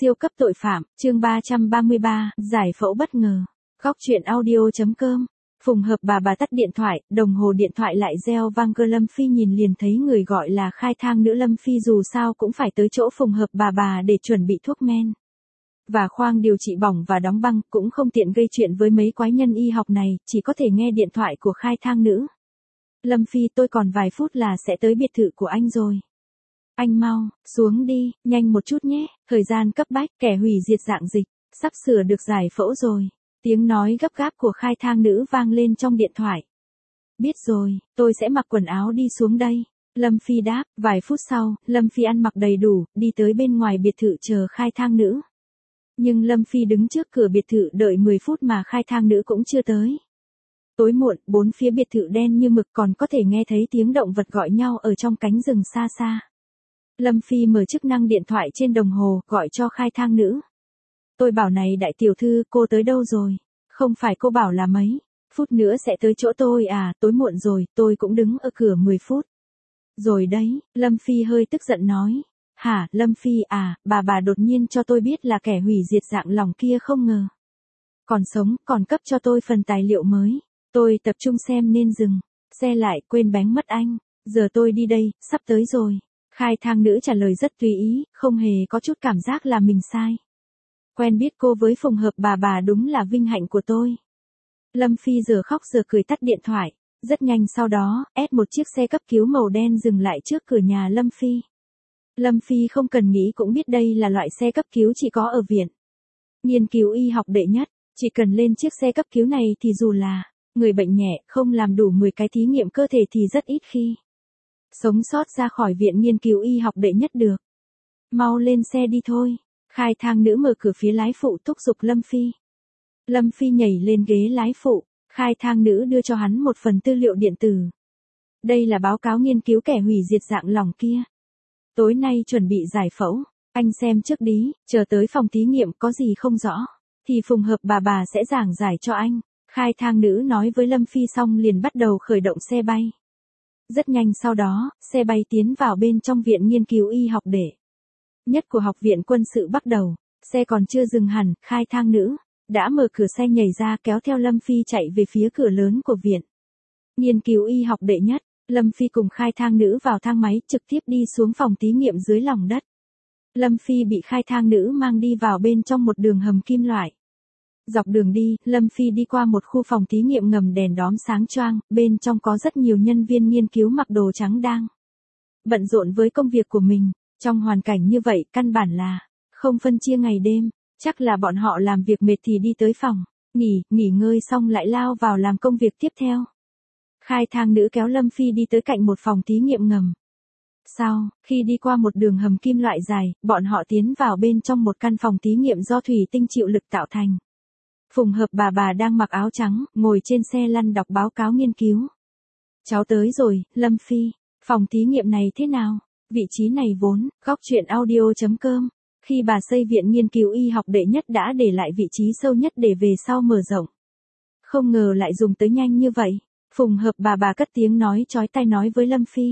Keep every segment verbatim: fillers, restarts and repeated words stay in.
Siêu cấp tội phạm, chương ba trăm ba mươi ba, giải phẫu bất ngờ. Góc truyện audio.com. Phùng Hợp bà bà tắt điện thoại, đồng hồ điện thoại lại reo vang cơ. Lâm Phi nhìn liền thấy người gọi là khai thang nữ. Lâm Phi dù sao cũng phải tới chỗ Phùng Hợp bà bà để chuẩn bị thuốc men và khoang điều trị bỏng và đóng băng, cũng không tiện gây chuyện với mấy quái nhân y học này, chỉ có thể nghe điện thoại của khai thang nữ. Lâm Phi, tôi còn vài phút là sẽ tới biệt thự của anh rồi. Anh mau, xuống đi, nhanh một chút nhé, thời gian cấp bách, kẻ hủy diệt dạng dịch, sắp sửa được giải phẫu rồi. Tiếng nói gấp gáp của khai thang nữ vang lên trong điện thoại. Biết rồi, tôi sẽ mặc quần áo đi xuống đây. Lâm Phi đáp, vài phút sau, Lâm Phi ăn mặc đầy đủ, đi tới bên ngoài biệt thự chờ khai thang nữ. Nhưng Lâm Phi đứng trước cửa biệt thự đợi mười phút mà khai thang nữ cũng chưa tới. Tối muộn, bốn phía biệt thự đen như mực, còn có thể nghe thấy tiếng động vật gọi nhau ở trong cánh rừng xa xa. Lâm Phi mở chức năng điện thoại trên đồng hồ, gọi cho khai thang nữ. Tôi bảo này đại tiểu thư, cô tới đâu rồi? Không phải cô bảo là mấy phút nữa sẽ tới chỗ tôi à? Tối muộn rồi, tôi cũng đứng ở cửa mười phút. Rồi đấy, Lâm Phi hơi tức giận nói. Hả, Lâm Phi à, bà bà đột nhiên cho tôi biết là kẻ hủy diệt dạng lòng kia không ngờ còn sống, còn cấp cho tôi phần tài liệu mới. Tôi tập trung xem nên dừng xe lại, quên bánh mất anh. Giờ tôi đi đây, sắp tới rồi. Khai thang nữ trả lời rất tùy ý, không hề có chút cảm giác là mình sai. Quen biết cô với Phùng Hợp bà bà đúng là vinh hạnh của tôi. Lâm Phi giờ khóc giờ cười tắt điện thoại. Rất nhanh sau đó, ép một chiếc xe cấp cứu màu đen dừng lại trước cửa nhà Lâm Phi. Lâm Phi không cần nghĩ cũng biết đây là loại xe cấp cứu chỉ có ở viện nghiên cứu y học đệ nhất. Chỉ cần lên chiếc xe cấp cứu này thì dù là người bệnh nhẹ, không làm đủ mười cái thí nghiệm cơ thể thì rất ít khi sống sót ra khỏi viện nghiên cứu y học đệ nhất được. Mau lên xe đi thôi. Khai thang nữ mở cửa phía lái phụ thúc giục Lâm Phi. Lâm Phi nhảy lên ghế lái phụ. Khai thang nữ đưa cho hắn một phần tư liệu điện tử. Đây là báo cáo nghiên cứu kẻ hủy diệt dạng lòng kia. Tối nay chuẩn bị giải phẫu. Anh xem trước đi, chờ tới phòng thí nghiệm có gì không rõ thì Phùng Hợp bà bà sẽ giảng giải cho anh. Khai thang nữ nói với Lâm Phi xong liền bắt đầu khởi động xe bay. Rất nhanh sau đó, xe bay tiến vào bên trong viện nghiên cứu y học đệ nhất của Học viện Quân sự bắt đầu. Xe còn chưa dừng hẳn, khai thang nữ đã mở cửa xe nhảy ra kéo theo Lâm Phi chạy về phía cửa lớn của viện nghiên cứu y học đệ nhất. Lâm Phi cùng khai thang nữ vào thang máy trực tiếp đi xuống phòng thí nghiệm dưới lòng đất. Lâm Phi bị khai thang nữ mang đi vào bên trong một đường hầm kim loại. Dọc đường đi, Lâm Phi đi qua một khu phòng thí nghiệm ngầm đèn đóm sáng choang, bên trong có rất nhiều nhân viên nghiên cứu mặc đồ trắng đang bận rộn với công việc của mình. Trong hoàn cảnh như vậy, căn bản là không phân chia ngày đêm, chắc là bọn họ làm việc mệt thì đi tới phòng nghỉ, nghỉ ngơi xong lại lao vào làm công việc tiếp theo. Khai thang nữ kéo Lâm Phi đi tới cạnh một phòng thí nghiệm ngầm. Sau, khi đi qua một đường hầm kim loại dài, bọn họ tiến vào bên trong một căn phòng thí nghiệm do thủy tinh chịu lực tạo thành. Phùng Hợp bà bà đang mặc áo trắng, ngồi trên xe lăn đọc báo cáo nghiên cứu. Cháu tới rồi, Lâm Phi. Phòng thí nghiệm này thế nào? Vị trí này vốn, góc truyện audio.com. Khi bà xây viện nghiên cứu y học đệ nhất đã để lại vị trí sâu nhất để về sau mở rộng. Không ngờ lại dùng tới nhanh như vậy. Phùng Hợp bà bà cất tiếng nói chói tai nói với Lâm Phi.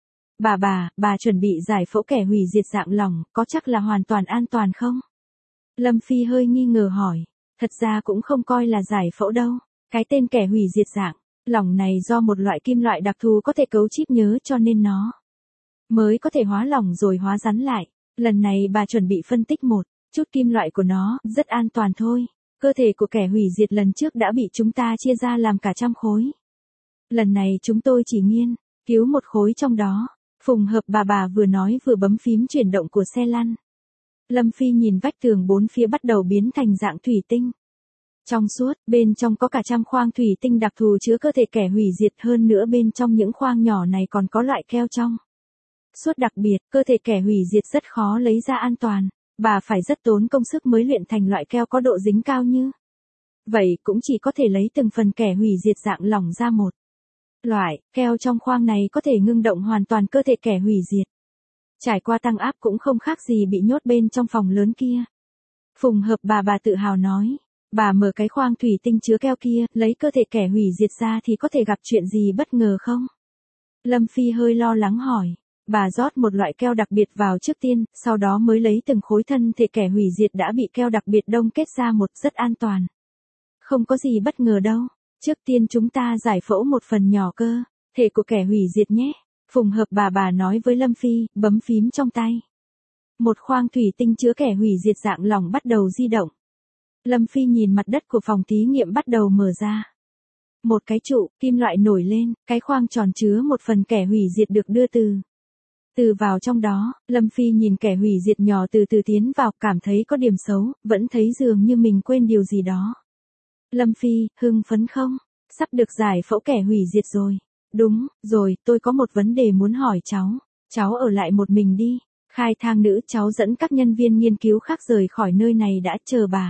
Bà bà, bà chuẩn bị giải phẫu kẻ hủy diệt dạng lòng, có chắc là hoàn toàn an toàn không? Lâm Phi hơi nghi ngờ hỏi. Thật ra cũng không coi là giải phẫu đâu. Cái tên kẻ hủy diệt dạng lòng này do một loại kim loại đặc thù có thể cấu chip nhớ cho nên nó mới có thể hóa lỏng rồi hóa rắn lại. Lần này bà chuẩn bị phân tích một chút kim loại của nó, rất an toàn thôi. Cơ thể của kẻ hủy diệt lần trước đã bị chúng ta chia ra làm cả trăm khối. Lần này chúng tôi chỉ nghiên cứu một khối trong đó. Phùng Hợp bà bà vừa nói vừa bấm phím chuyển động của xe lăn. Lâm Phi nhìn vách tường bốn phía bắt đầu biến thành dạng thủy tinh trong suốt, bên trong có cả trăm khoang thủy tinh đặc thù chứa cơ thể kẻ hủy diệt. Hơn nữa bên trong những khoang nhỏ này còn có loại keo trong suốt đặc biệt, cơ thể kẻ hủy diệt rất khó lấy ra an toàn. Bà phải rất tốn công sức mới luyện thành loại keo có độ dính cao như vậy, cũng chỉ có thể lấy từng phần kẻ hủy diệt dạng lỏng ra một loại. Keo trong khoang này có thể ngưng động hoàn toàn cơ thể kẻ hủy diệt. Trải qua tăng áp cũng không khác gì bị nhốt bên trong phòng lớn kia. Phùng Hợp bà bà tự hào nói. Bà mở cái khoang thủy tinh chứa keo kia, lấy cơ thể kẻ hủy diệt ra thì có thể gặp chuyện gì bất ngờ không? Lâm Phi hơi lo lắng hỏi. Bà rót một loại keo đặc biệt vào trước tiên, sau đó mới lấy từng khối thân thể kẻ hủy diệt đã bị keo đặc biệt đông kết ra một, rất an toàn. Không có gì bất ngờ đâu. Trước tiên chúng ta giải phẫu một phần nhỏ cơ thể của kẻ hủy diệt nhé. Phùng hợp bà bà nói với Lâm Phi, bấm phím trong tay. Một khoang thủy tinh chứa kẻ hủy diệt dạng lỏng bắt đầu di động. Lâm Phi nhìn mặt đất của phòng thí nghiệm bắt đầu mở ra. Một cái trụ, kim loại nổi lên, cái khoang tròn chứa một phần kẻ hủy diệt được đưa từ. Từ vào trong đó, Lâm Phi nhìn kẻ hủy diệt nhỏ từ từ tiến vào, cảm thấy có điểm xấu, vẫn thấy dường như mình quên điều gì đó. Lâm Phi, hưng phấn không? Sắp được giải phẫu kẻ hủy diệt rồi. Đúng, rồi, tôi có một vấn đề muốn hỏi cháu. Cháu ở lại một mình đi. Khai thang nữ cháu dẫn các nhân viên nghiên cứu khác rời khỏi nơi này đã, chờ bà.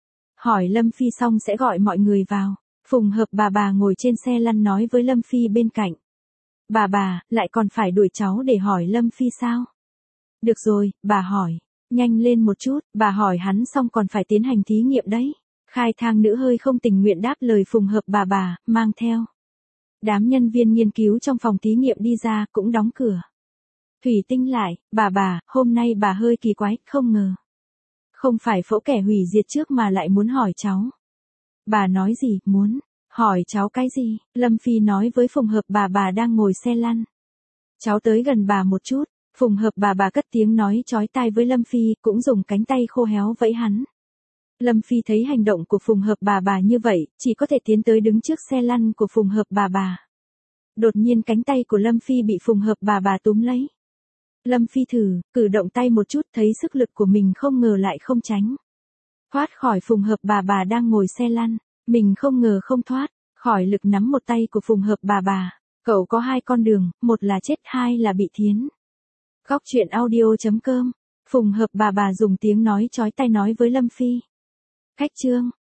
Hỏi Lâm Phi xong sẽ gọi mọi người vào. Phùng hợp bà bà ngồi trên xe lăn nói với Lâm Phi bên cạnh. Bà bà, lại còn phải đuổi cháu để hỏi Lâm Phi sao? Được rồi, bà hỏi. Nhanh lên một chút, bà hỏi hắn xong còn phải tiến hành thí nghiệm đấy. Khai thang nữ hơi không tình nguyện đáp lời phùng hợp bà bà, mang theo. Đám nhân viên nghiên cứu trong phòng thí nghiệm đi ra, cũng đóng cửa. Thủy Tinh lại, bà bà, hôm nay bà hơi kỳ quái, không ngờ. Không phải phẫu kẻ hủy diệt trước mà lại muốn hỏi cháu. Bà nói gì, muốn, hỏi cháu cái gì? Lâm Phi nói với phùng hợp bà bà đang ngồi xe lăn. Cháu tới gần bà một chút, phùng hợp bà bà cất tiếng nói chói tai với Lâm Phi, cũng dùng cánh tay khô héo vẫy hắn. Lâm Phi thấy hành động của phùng hợp bà bà như vậy, chỉ có thể tiến tới đứng trước xe lăn của phùng hợp bà bà. Đột nhiên cánh tay của Lâm Phi bị phùng hợp bà bà túm lấy. Lâm Phi thử, cử động tay một chút thấy sức lực của mình không ngờ lại không tránh. Thoát khỏi phùng hợp bà bà đang ngồi xe lăn, mình không ngờ không thoát, khỏi lực nắm một tay của phùng hợp bà bà. Cậu có hai con đường, một là chết hai là bị thiến. Góc truyện audio.com. Phùng hợp bà bà dùng tiếng nói chói tai nói với Lâm Phi. Cách chương